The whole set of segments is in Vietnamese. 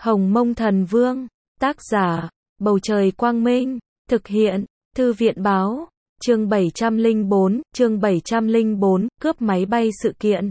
Hồng Mông Thần Vương, tác giả, Bầu Trời Quang Minh, thực hiện, Thư viện Báo, chương 704, cướp máy bay sự kiện.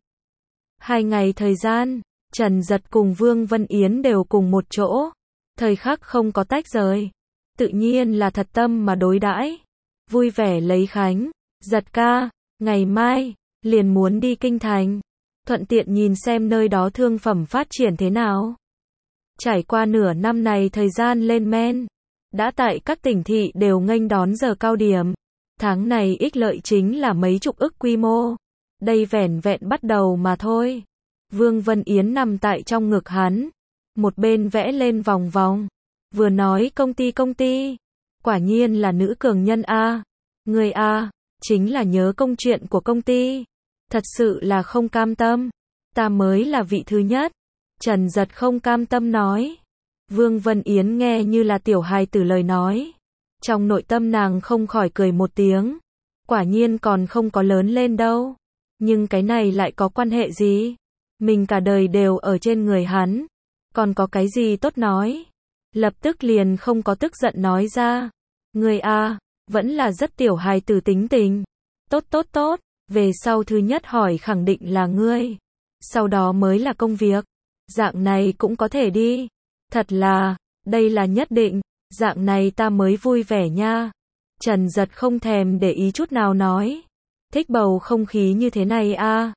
2 ngày thời gian, Trần Dật cùng Vương Vân Yến đều cùng một chỗ, thời khắc không có tách rời, tự nhiên là thật tâm mà đối đãi, vui vẻ lấy khánh, Dật ca, ngày mai, liền muốn đi Kinh Thành, thuận tiện nhìn xem nơi đó thương phẩm phát triển thế nào. Trải qua nửa năm này thời gian lên men, đã tại các tỉnh thị đều nghênh đón giờ cao điểm. Tháng này ích lợi chính là mấy chục ức quy mô. Đây vẻn vẹn bắt đầu mà thôi. Vương Vân Yến nằm tại trong ngực hắn, một bên vẽ lên vòng vòng, vừa nói công ty, quả nhiên là nữ cường nhân a. Người a, chính là nhớ công chuyện của công ty. Thật sự là không cam tâm, ta mới là vị thứ nhất. Trần Dật không cam tâm nói. Vương Vân Yến nghe như là tiểu hài tử lời nói. Trong nội tâm nàng không khỏi cười một tiếng. Quả nhiên còn không có lớn lên đâu. Nhưng cái này lại có quan hệ gì? Mình cả đời đều ở trên người hắn. Còn có cái gì tốt nói? Lập tức liền không có tức giận nói ra. Người a, vẫn là rất tiểu hài tử tính tình. Tốt. Về sau thứ nhất hỏi khẳng định là ngươi. Sau đó mới là công việc. Dạng này cũng có thể đi. Thật là, đây là nhất định, dạng này ta mới vui vẻ nha. Trần Dật không thèm để ý chút nào nói. Thích bầu không khí như thế này a.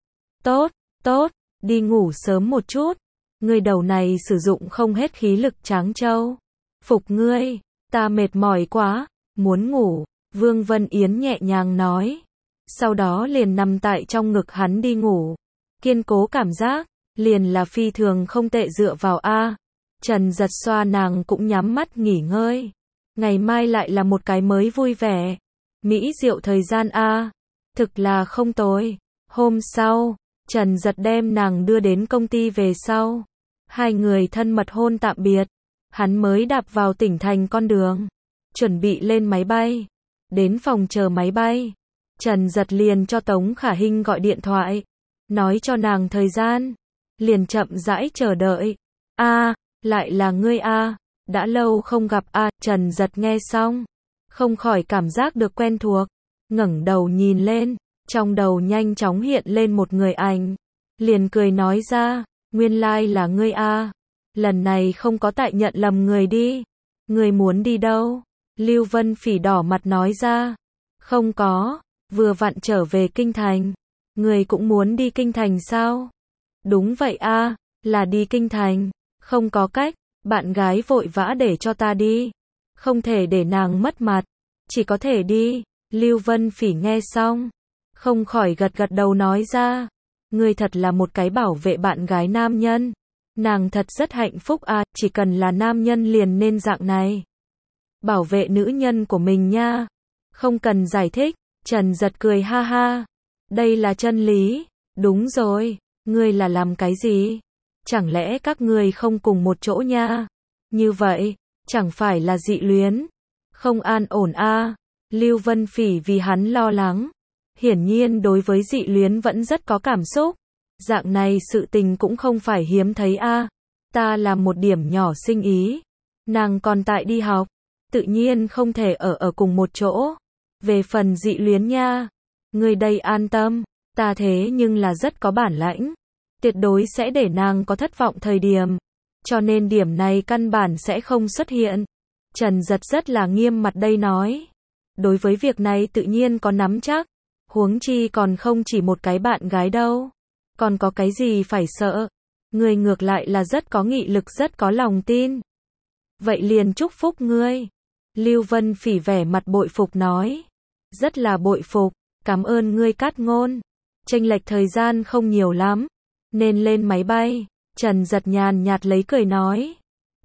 Tốt, đi ngủ sớm một chút. Ngươi đầu này sử dụng không hết khí lực tráng trâu. Phục ngươi, ta mệt mỏi quá, muốn ngủ. Vương Vân Yến nhẹ nhàng nói. Sau đó liền nằm tại trong ngực hắn đi ngủ. Kiên cố cảm giác, liền là phi thường không tệ dựa vào a. Trần Dật xoa nàng cũng nhắm mắt nghỉ ngơi. Ngày mai lại là một cái mới vui vẻ. Mỹ diệu thời gian a. Thực là không tồi. Hôm sau, Trần Dật đem nàng đưa đến công ty về sau. Hai người thân mật hôn tạm biệt. Hắn mới đạp vào tỉnh thành con đường. Chuẩn bị lên máy bay. Đến phòng chờ máy bay. Trần Dật liền cho Tống Khả Hinh gọi điện thoại. Nói cho nàng thời gian. Liền chậm rãi chờ đợi. A, lại là ngươi a, đã lâu không gặp a. Trần Dật nghe xong, không khỏi cảm giác được quen thuộc, ngẩng đầu nhìn lên, trong đầu nhanh chóng hiện lên một người ảnh, liền cười nói ra, nguyên lai là ngươi a. Lần này không có tại nhận lầm người đi. Ngươi muốn đi đâu? Lưu Vân Phỉ đỏ mặt nói ra. Không có, vừa vặn trở về Kinh Thành. Ngươi cũng muốn đi Kinh Thành sao? Đúng vậy a, là đi Kinh Thành. Không có cách, bạn gái vội vã để cho ta đi. Không thể để nàng mất mặt. Chỉ có thể đi. Lưu Vân Phỉ nghe xong, không khỏi gật đầu nói ra. Ngươi thật là một cái bảo vệ bạn gái nam nhân. Nàng thật rất hạnh phúc a, chỉ cần là nam nhân liền nên dạng này. Bảo vệ nữ nhân của mình nha. Không cần giải thích. Trần Dật cười ha ha. Đây là chân lý. Đúng rồi, ngươi là làm cái gì? Chẳng lẽ các ngươi không cùng một chỗ nha? Như vậy, chẳng phải là dị luyến? Không an ổn a. Lưu Vân Phỉ vì hắn lo lắng. Hiển nhiên đối với dị luyến vẫn rất có cảm xúc. Dạng này sự tình cũng không phải hiếm thấy a. Ta làm một điểm nhỏ sinh ý. Nàng còn tại đi học. Tự nhiên không thể ở cùng một chỗ. Về phần dị luyến nha. Ngươi đây an tâm. Ta thế nhưng là rất có bản lãnh. Tuyệt đối sẽ để nàng có thất vọng thời điểm. Cho nên điểm này căn bản sẽ không xuất hiện. Trần Dật rất là nghiêm mặt đây nói. Đối với việc này tự nhiên có nắm chắc. Huống chi còn không chỉ một cái bạn gái đâu. Còn có cái gì phải sợ. Ngươi ngược lại là rất có nghị lực, rất có lòng tin. Vậy liền chúc phúc ngươi. Lưu Vân Phỉ vẻ mặt bội phục nói. Rất là bội phục. Cảm ơn ngươi Cát Ngôn. Chênh lệch thời gian không nhiều lắm. Nên lên máy bay. Trần Dật nhàn nhạt lấy cười nói.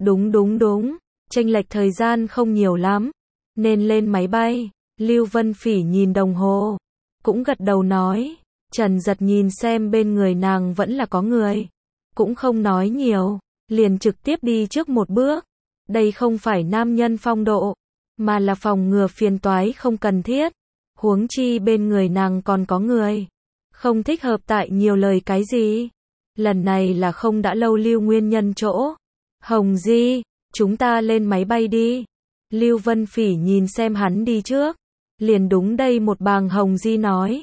Đúng. Chênh lệch thời gian không nhiều lắm. Nên lên máy bay. Lưu Vân Phỉ nhìn đồng hồ. Cũng gật đầu nói. Trần Dật nhìn xem bên người nàng vẫn là có người. Cũng không nói nhiều. Liền trực tiếp đi trước một bước. Đây không phải nam nhân phong độ. Mà là phòng ngừa phiền toái không cần thiết. Huống chi bên người nàng còn có người. Không thích hợp tại nhiều lời cái gì. Lần này là không đã lâu Lưu Nguyên Nhân chỗ. Hồng Di, chúng ta lên máy bay đi. Lưu Vân Phỉ nhìn xem hắn đi trước. Liền đúng đây một bàng Hồng Di nói.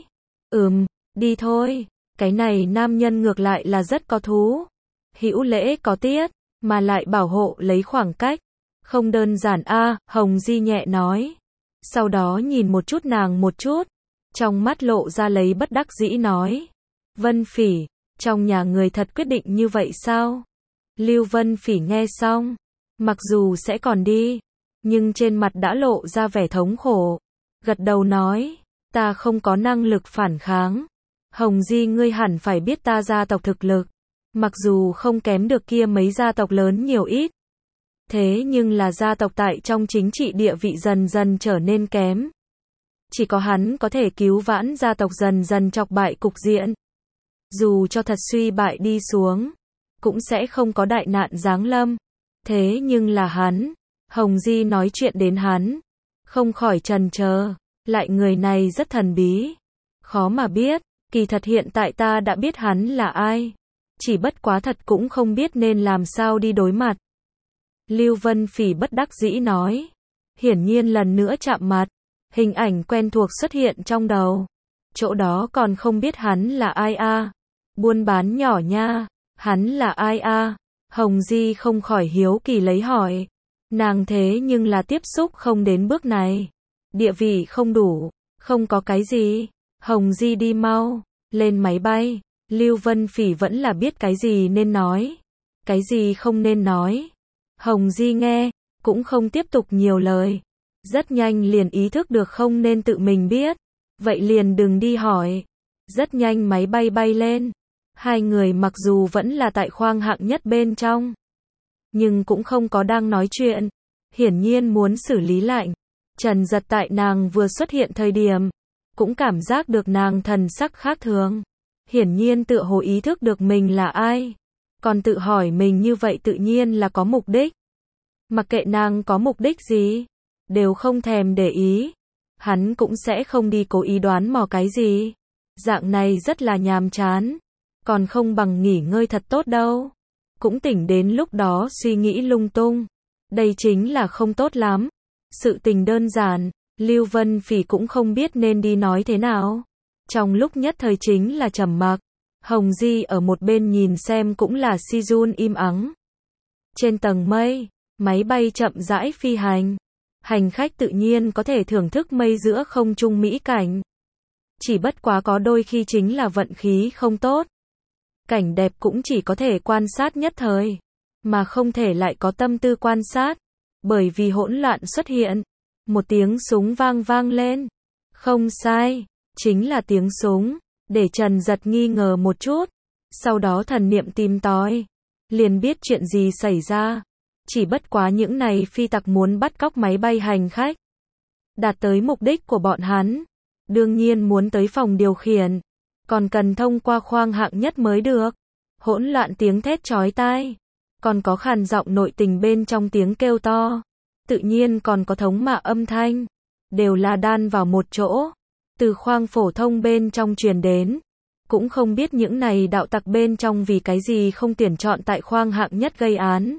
Đi thôi. Cái này nam nhân ngược lại là rất có thú. Hữu lễ có tiết, mà lại bảo hộ lấy khoảng cách. Không đơn giản a, Hồng Di nhẹ nói. Sau đó nhìn một chút nàng một chút. Trong mắt lộ ra lấy bất đắc dĩ nói. Vân Phỉ, trong nhà người thật quyết định như vậy sao? Lưu Vân Phỉ nghe xong. Mặc dù sẽ còn đi, nhưng trên mặt đã lộ ra vẻ thống khổ. Gật đầu nói. Ta không có năng lực phản kháng. Hồng Di ngươi hẳn phải biết ta gia tộc thực lực. Mặc dù không kém được kia mấy gia tộc lớn nhiều ít. Thế nhưng là gia tộc tại trong chính trị địa vị dần dần trở nên kém. Chỉ có hắn có thể cứu vãn gia tộc dần dần chọc bại cục diện. Dù cho thật suy bại đi xuống, cũng sẽ không có đại nạn giáng lâm. Thế nhưng là hắn, Hồng Di nói chuyện đến hắn, không khỏi chần chờ, lại người này rất thần bí, khó mà biết, kỳ thật hiện tại ta đã biết hắn là ai, chỉ bất quá thật cũng không biết nên làm sao đi đối mặt. Lưu Vân Phỉ bất đắc dĩ nói, hiển nhiên lần nữa chạm mặt, hình ảnh quen thuộc xuất hiện trong đầu, chỗ đó còn không biết hắn là ai a, buôn bán nhỏ nha, hắn là ai a? Hồng Di không khỏi hiếu kỳ lấy hỏi. Nàng thế nhưng là tiếp xúc không đến bước này. Địa vị không đủ, không có cái gì. Hồng Di đi mau, lên máy bay. Lưu Vân Phỉ vẫn là biết cái gì nên nói, cái gì không nên nói. Hồng Di nghe, cũng không tiếp tục nhiều lời. Rất nhanh liền ý thức được không nên tự mình biết. Vậy liền đừng đi hỏi. Rất nhanh máy bay bay lên. Hai người mặc dù vẫn là tại khoang hạng nhất bên trong, nhưng cũng không có đang nói chuyện. Hiển nhiên muốn xử lý lạnh. Trần Giật tại nàng vừa xuất hiện thời điểm, cũng cảm giác được nàng thần sắc khác thường. Hiển nhiên tựa hồ ý thức được mình là ai. Còn tự hỏi mình như vậy tự nhiên là có mục đích. Mặc kệ nàng có mục đích gì, đều không thèm để ý. Hắn cũng sẽ không đi cố ý đoán mò cái gì. Dạng này rất là nhàm chán. Còn không bằng nghỉ ngơi thật tốt đâu. Cũng tỉnh đến lúc đó suy nghĩ lung tung. Đây chính là không tốt lắm. Sự tình đơn giản, Lưu Vân Phỉ cũng không biết nên đi nói thế nào. Trong lúc nhất thời chính là trầm mặc. Hồng Di ở một bên nhìn xem cũng là si run im ắng. Trên tầng mây, máy bay chậm rãi phi hành. Hành khách tự nhiên có thể thưởng thức mây giữa không trung mỹ cảnh. Chỉ bất quá có đôi khi chính là vận khí không tốt. Cảnh đẹp cũng chỉ có thể quan sát nhất thời, mà không thể lại có tâm tư quan sát, bởi vì hỗn loạn xuất hiện. Một tiếng súng vang vang lên. Không sai, chính là tiếng súng, để Trần Giật nghi ngờ một chút. Sau đó thần niệm tìm tòi, liền biết chuyện gì xảy ra. Chỉ bất quá những này phi tặc muốn bắt cóc máy bay hành khách. Đạt tới mục đích của bọn hắn, đương nhiên muốn tới phòng điều khiển. Còn cần thông qua khoang hạng nhất mới được. Hỗn loạn tiếng thét chói tai. Còn có khàn giọng nội tình bên trong tiếng kêu to. Tự nhiên còn có thống mạ âm thanh. Đều là đan vào một chỗ. Từ khoang phổ thông bên trong truyền đến. Cũng không biết những này đạo tặc bên trong vì cái gì không tuyển chọn tại khoang hạng nhất gây án.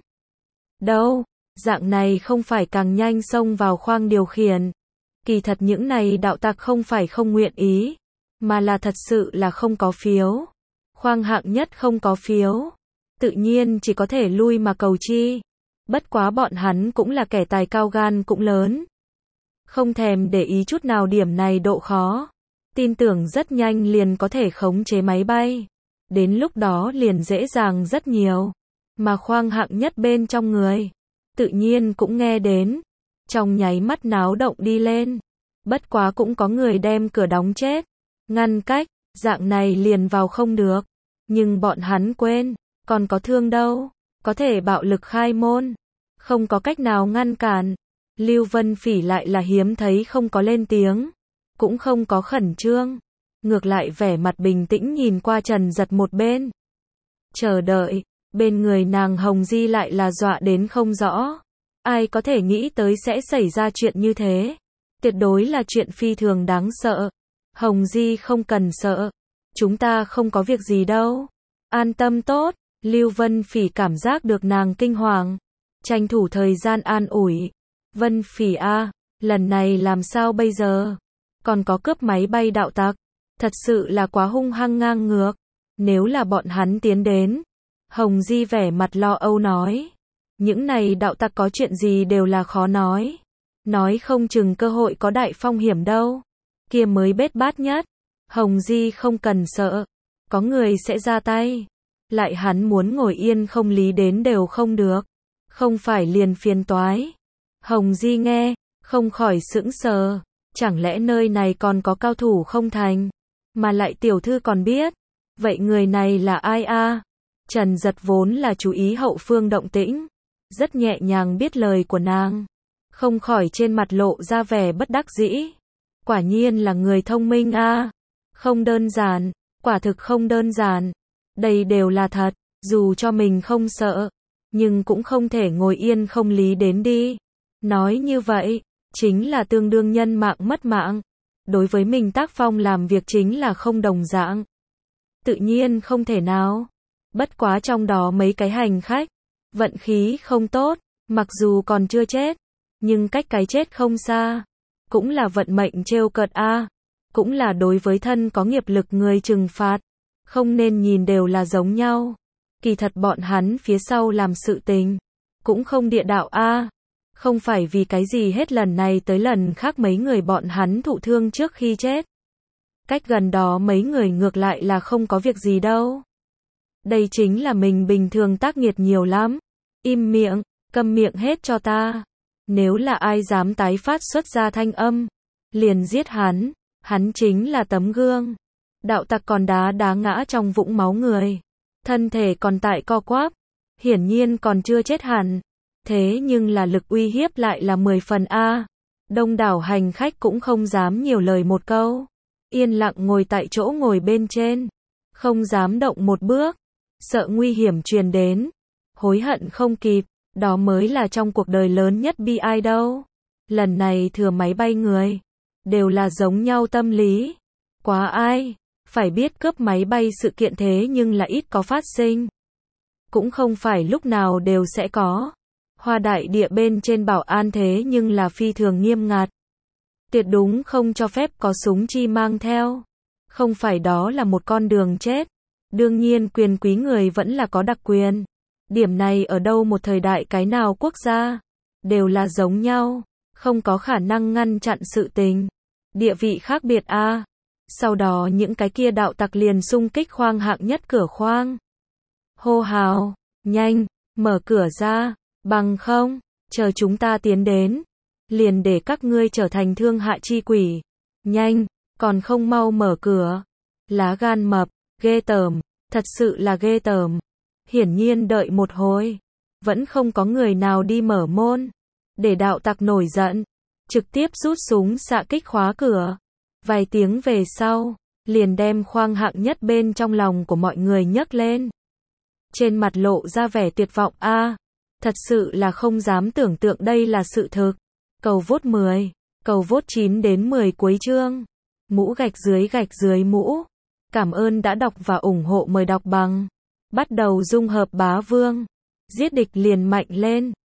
Đâu, dạng này không phải càng nhanh xông vào khoang điều khiển. Kỳ thật những này đạo tặc không phải không nguyện ý. Mà là thật sự là không có phiếu. Khoang hạng nhất không có phiếu. Tự nhiên chỉ có thể lui mà cầu chi. Bất quá bọn hắn cũng là kẻ tài cao gan cũng lớn. Không thèm để ý chút nào điểm này độ khó. Tin tưởng rất nhanh liền có thể khống chế máy bay. Đến lúc đó liền dễ dàng rất nhiều. Mà khoang hạng nhất bên trong người, tự nhiên cũng nghe đến. Trong nháy mắt náo động đi lên. Bất quá cũng có người đem cửa đóng chết. Ngăn cách, dạng này liền vào không được. Nhưng bọn hắn quên, còn có thương đâu. Có thể bạo lực khai môn. Không có cách nào ngăn cản. Lưu Vân Phỉ lại là hiếm thấy không có lên tiếng. Cũng không có khẩn trương. Ngược lại vẻ mặt bình tĩnh nhìn qua Trần Giật một bên. Chờ đợi, bên người nàng Hồng Di lại là dọa đến không rõ. Ai có thể nghĩ tới sẽ xảy ra chuyện như thế. Tuyệt đối là chuyện phi thường đáng sợ. Hồng Di không cần sợ. Chúng ta không có việc gì đâu. An tâm tốt. Lưu Vân Phỉ cảm giác được nàng kinh hoàng, tranh thủ thời gian an ủi. Vân Phỉ a, lần này làm sao bây giờ? Còn có cướp máy bay đạo tặc, thật sự là quá hung hăng ngang ngược. Nếu là bọn hắn tiến đến, Hồng Di vẻ mặt lo âu nói. Những này đạo tặc có chuyện gì đều là khó nói. Nói không chừng cơ hội có đại phong hiểm đâu. Kia mới bết bát nhất. Hồng Di không cần sợ. Có người sẽ ra tay. Lại hắn muốn ngồi yên không lý đến đều không được. Không phải liền phiền toái. Hồng Di nghe, không khỏi sững sờ. Chẳng lẽ nơi này còn có cao thủ không thành? Mà lại tiểu thư còn biết. Vậy người này là ai a? Trần Giật vốn là chú ý hậu phương động tĩnh. Rất nhẹ nhàng biết lời của nàng. Không khỏi trên mặt lộ ra vẻ bất đắc dĩ. Quả nhiên là người thông minh a. Không đơn giản, quả thực không đơn giản. Đây đều là thật, dù cho mình không sợ, nhưng cũng không thể ngồi yên không lý đến đi. Nói như vậy, chính là tương đương nhân mạng mất mạng. Đối với mình tác phong làm việc chính là không đồng dạng. Tự nhiên không thể nào. Bất quá trong đó mấy cái hành khách, vận khí không tốt, mặc dù còn chưa chết, nhưng cách cái chết không xa. Cũng là vận mệnh trêu cợt a, cũng là đối với thân có nghiệp lực người trừng phạt. Không nên nhìn đều là giống nhau. Kỳ thật bọn hắn phía sau làm sự tình, cũng không địa đạo a. Không phải vì cái gì hết lần này tới lần khác mấy người bọn hắn thụ thương trước khi chết. Cách gần đó mấy người ngược lại là không có việc gì đâu. Đây chính là mình bình thường tác nghiệt nhiều lắm. Im miệng, câm miệng hết cho ta. Nếu là ai dám tái phát xuất ra thanh âm, liền giết hắn, hắn chính là tấm gương. Đạo tặc còn đá ngã trong vũng máu người. Thân thể còn tại co quắp, hiển nhiên còn chưa chết hẳn. Thế nhưng là lực uy hiếp lại là 10 phần a. Đông đảo hành khách cũng không dám nhiều lời một câu. Yên lặng ngồi tại chỗ ngồi bên trên. Không dám động một bước. Sợ nguy hiểm truyền đến. Hối hận không kịp. Đó mới là trong cuộc đời lớn nhất bi ai đâu. Lần này thừa máy bay người. Đều là giống nhau tâm lý. Quá ai. Phải biết cướp máy bay sự kiện thế nhưng là ít có phát sinh. Cũng không phải lúc nào đều sẽ có. Hoa đại địa bên trên bảo an thế nhưng là phi thường nghiêm ngặt. Tuyệt đúng không cho phép có súng chi mang theo. Không phải đó là một con đường chết. Đương nhiên quyền quý người vẫn là có đặc quyền. Điểm này ở đâu một thời đại cái nào quốc gia. Đều là giống nhau. Không có khả năng ngăn chặn sự tình. Địa vị khác biệt a. Sau đó những cái kia đạo tặc liền xung kích khoang hạng nhất cửa khoang. Hô hào, nhanh, mở cửa ra, bằng không, chờ chúng ta tiến đến. Liền để các ngươi trở thành thương hạ chi quỷ. Nhanh, còn không mau mở cửa. Lá gan mập, ghê tởm, thật sự là ghê tởm. Hiển nhiên đợi một hồi, vẫn không có người nào đi mở môn. Để đạo tặc nổi giận, trực tiếp rút súng xạ kích khóa cửa. Vài tiếng về sau, liền đem khoang hạng nhất bên trong lòng của mọi người nhấc lên. Trên mặt lộ ra vẻ tuyệt vọng a. Thật sự là không dám tưởng tượng đây là sự thực. Cầu vote 10, cầu vote 9 đến 10 cuối chương. Mũ gạch dưới mũ. Cảm ơn đã đọc và ủng hộ, mời đọc bằng. Bắt đầu dung hợp bá vương. Giết địch liền mạnh lên.